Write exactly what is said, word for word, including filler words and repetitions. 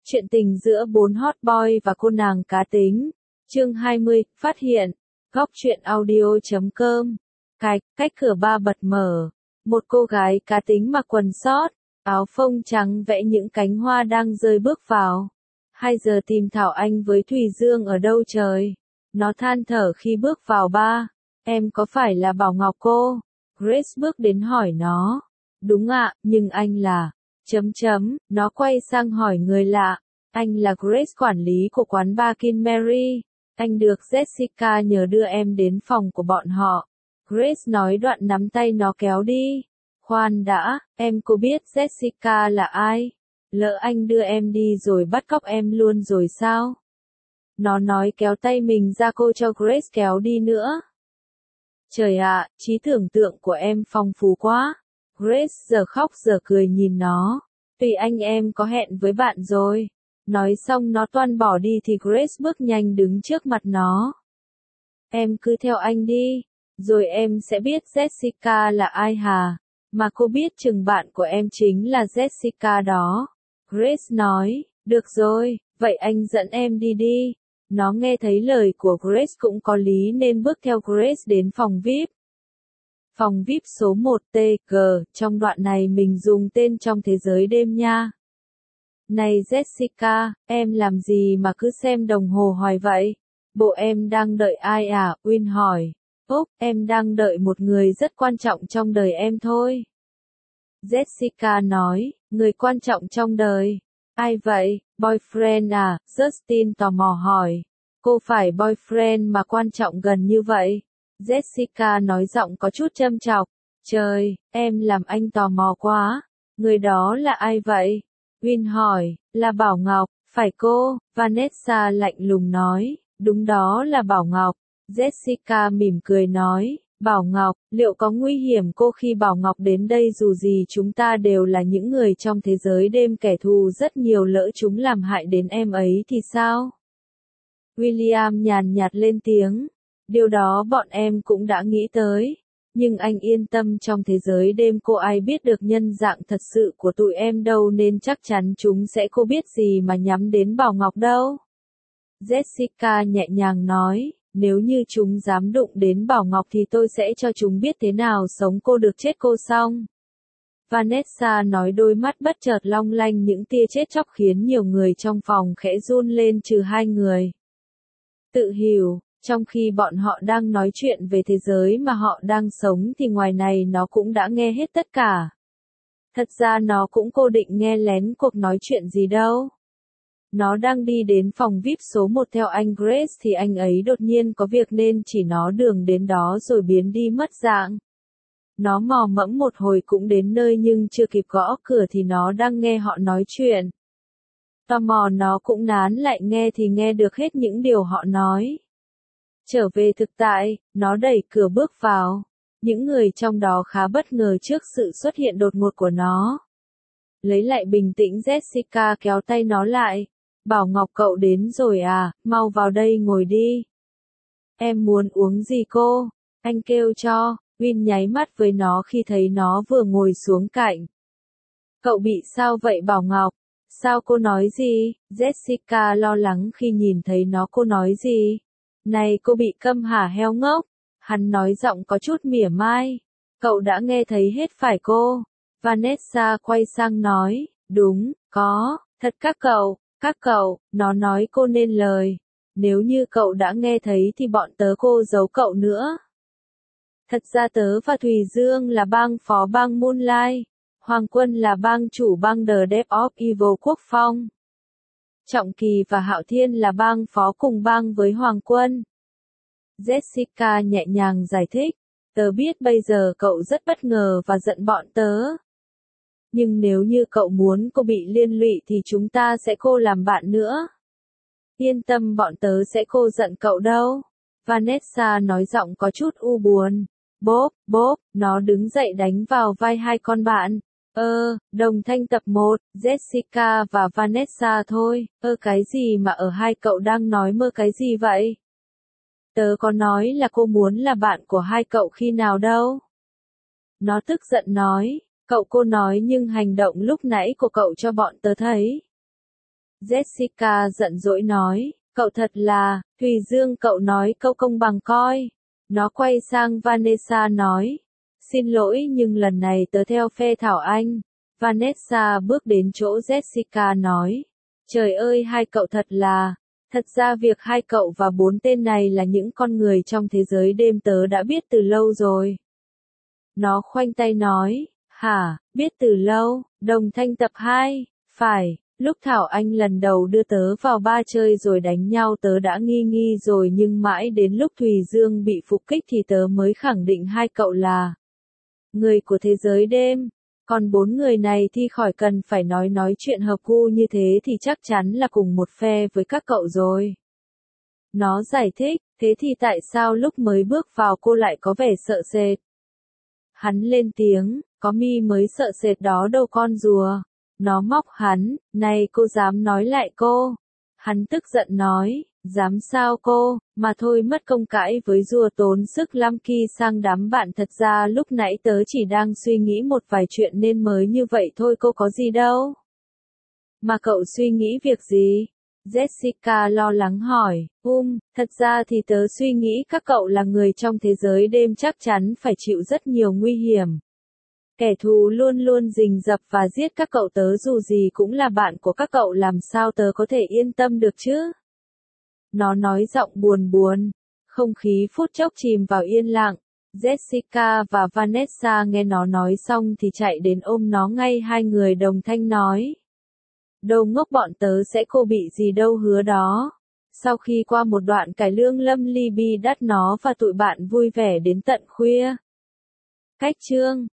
Chuyện tình giữa bốn hot boy và cô nàng cá tính. Chương hai mươi, phát hiện. Góc truyện audio chấm com. Cạch, cách cửa ba bật mở. Một cô gái cá tính mặc quần sót, áo phông trắng vẽ những cánh hoa đang rơi bước vào. Hai giờ tìm Thảo Anh với Thùy Dương ở đâu trời. Nó than thở khi bước vào ba. Em có phải là Bảo Ngọc cô? Grace bước đến hỏi nó. Đúng ạ, nhưng anh là... Chấm chấm, nó quay sang hỏi người lạ. Anh là Grace, quản lý của quán bar Kin Mary. Anh được Jessica nhờ đưa em đến phòng của bọn họ. Grace nói đoạn nắm tay nó kéo đi. Khoan đã, em có biết Jessica là ai? Lỡ anh đưa em đi rồi bắt cóc em luôn rồi sao? Nó nói kéo tay mình ra, cô cho Grace kéo đi nữa. Trời ạ, trí tưởng tượng của em phong phú quá. Grace giờ khóc giờ cười nhìn nó. Tùy anh, em có hẹn với bạn rồi. Nói xong nó toan bỏ đi thì Grace bước nhanh đứng trước mặt nó. Em cứ theo anh đi, rồi em sẽ biết Jessica là ai hả? Mà cô biết chừng bạn của em chính là Jessica đó. Grace nói, được rồi, vậy anh dẫn em đi đi. Nó nghe thấy lời của Grace cũng có lý nên bước theo Grace đến phòng vi ai pi. Phòng vi ai pi số một T G, trong đoạn này mình dùng tên trong thế giới đêm nha. Này Jessica, em làm gì mà cứ xem đồng hồ hoài vậy? Bộ em đang đợi ai à? Win hỏi. Úp, em đang đợi một người rất quan trọng trong đời em thôi. Jessica nói, người quan trọng trong đời. Ai vậy? Boyfriend à? Justin tò mò hỏi. Cô phải boyfriend mà quan trọng gần như vậy? Jessica nói giọng có chút châm chọc. Trời, em làm anh tò mò quá. Người đó là ai vậy? Win hỏi, là Bảo Ngọc, phải cô? Vanessa lạnh lùng nói, đúng đó là Bảo Ngọc. Jessica mỉm cười nói, Bảo Ngọc, liệu có nguy hiểm cô khi Bảo Ngọc đến đây? Dù gì chúng ta đều là những người trong thế giới đêm, kẻ thù rất nhiều, lỡ chúng làm hại đến em ấy thì sao? William nhàn nhạt lên tiếng, điều đó bọn em cũng đã nghĩ tới. Nhưng anh yên tâm, trong thế giới đêm cô ai biết được nhân dạng thật sự của tụi em đâu, nên chắc chắn chúng sẽ không biết gì mà nhắm đến Bảo Ngọc đâu. Jessica nhẹ nhàng nói, nếu như chúng dám đụng đến Bảo Ngọc thì tôi sẽ cho chúng biết thế nào sống cô được chết cô xong. Vanessa nói, đôi mắt bất chợt long lanh những tia chết chóc khiến nhiều người trong phòng khẽ run lên, trừ hai người. Tự hiểu. Trong khi bọn họ đang nói chuyện về thế giới mà họ đang sống thì ngoài này nó cũng đã nghe hết tất cả. Thật ra nó cũng cố định nghe lén cuộc nói chuyện gì đâu. Nó đang đi đến phòng vi ai pi số một theo anh Grace thì anh ấy đột nhiên có việc nên chỉ nó đường đến đó rồi biến đi mất dạng. Nó mò mẫm một hồi cũng đến nơi nhưng chưa kịp gõ cửa thì nó đang nghe họ nói chuyện. Tò mò nó cũng nán lại nghe thì nghe được hết những điều họ nói. Trở về thực tại, nó đẩy cửa bước vào. Những người trong đó khá bất ngờ trước sự xuất hiện đột ngột của nó. Lấy lại bình tĩnh, Jessica kéo tay nó lại. Bảo Ngọc, cậu đến rồi à, mau vào đây ngồi đi. Em muốn uống gì cô? Anh kêu cho. Win nháy mắt với nó khi thấy nó vừa ngồi xuống cạnh. Cậu bị sao vậy Bảo Ngọc? Sao cô nói gì? Jessica lo lắng khi nhìn thấy nó. Cô nói gì? Này cô bị câm hả heo ngốc? Hắn nói giọng có chút mỉa mai. Cậu đã nghe thấy hết phải cô? Vanessa quay sang nói, đúng, có, thật các cậu, các cậu, nó nói cô nên lời. Nếu như cậu đã nghe thấy thì bọn tớ cô giấu cậu nữa. Thật ra tớ và Thùy Dương là bang phó bang Moonlight. Hoàng Quân là bang chủ bang The Death of Evil Quốc Phong. Trọng Kỳ và Hạo Thiên là bang phó cùng bang với Hoàng Quân. Jessica nhẹ nhàng giải thích, tớ biết bây giờ cậu rất bất ngờ và giận bọn tớ. Nhưng nếu như cậu muốn cô bị liên lụy thì chúng ta sẽ cô làm bạn nữa. Yên tâm, bọn tớ sẽ cô giận cậu đâu. Vanessa nói giọng có chút u buồn. Bốp, bốp, nó đứng dậy đánh vào vai hai con bạn. Ơ, đồng thanh tập một, Jessica và Vanessa thôi. Ơ cái gì mà ở hai cậu đang nói mơ cái gì vậy? Tớ có nói là cô muốn là bạn của hai cậu khi nào đâu. Nó tức giận nói, cậu cô nói nhưng hành động lúc nãy của cậu cho bọn tớ thấy. Jessica giận dỗi nói, cậu thật là, Thùy Dương cậu nói câu công bằng coi. Nó quay sang Vanessa nói, xin lỗi nhưng lần này tớ theo phe Thảo Anh. Vanessa bước đến chỗ Jessica nói, trời ơi hai cậu thật là, thật ra việc hai cậu và bốn tên này là những con người trong thế giới đêm tớ đã biết từ lâu rồi. Nó khoanh tay nói, hả, biết từ lâu, Đồng Thanh tập hai, phải, lúc Thảo Anh lần đầu đưa tớ vào ba chơi rồi đánh nhau tớ đã nghi nghi rồi nhưng mãi đến lúc Thùy Dương bị phục kích thì tớ mới khẳng định hai cậu là người của thế giới đêm. Còn bốn người này thì khỏi cần phải nói nói chuyện hợp gu như thế thì chắc chắn là cùng một phe với các cậu rồi. Nó giải thích, thế thì tại sao lúc mới bước vào cô lại có vẻ sợ sệt? Hắn lên tiếng, có mi mới sợ sệt đó đâu con rùa. Nó móc hắn, này cô dám nói lại cô. Hắn tức giận nói, dám sao cô, mà thôi mất công cãi với rùa tốn sức lắm khi sang đám bạn thật ra lúc nãy tớ chỉ đang suy nghĩ một vài chuyện nên mới như vậy thôi cô có gì đâu. Mà cậu suy nghĩ việc gì? Jessica lo lắng hỏi, um, thật ra thì tớ suy nghĩ các cậu là người trong thế giới đêm chắc chắn phải chịu rất nhiều nguy hiểm. Kẻ thù luôn luôn rình rập và giết các cậu tớ dù gì cũng là bạn của các cậu làm sao tớ có thể yên tâm được chứ? Nó nói giọng buồn buồn, không khí phút chốc chìm vào yên lặng. Jessica và Vanessa nghe nó nói xong thì chạy đến ôm nó ngay hai người đồng thanh nói. Đâu ngốc bọn tớ sẽ cô bị gì đâu hứa đó. Sau khi qua một đoạn cải lương Lâm Ly Bi đắt nó và tụi bạn vui vẻ đến tận khuya. Cách chương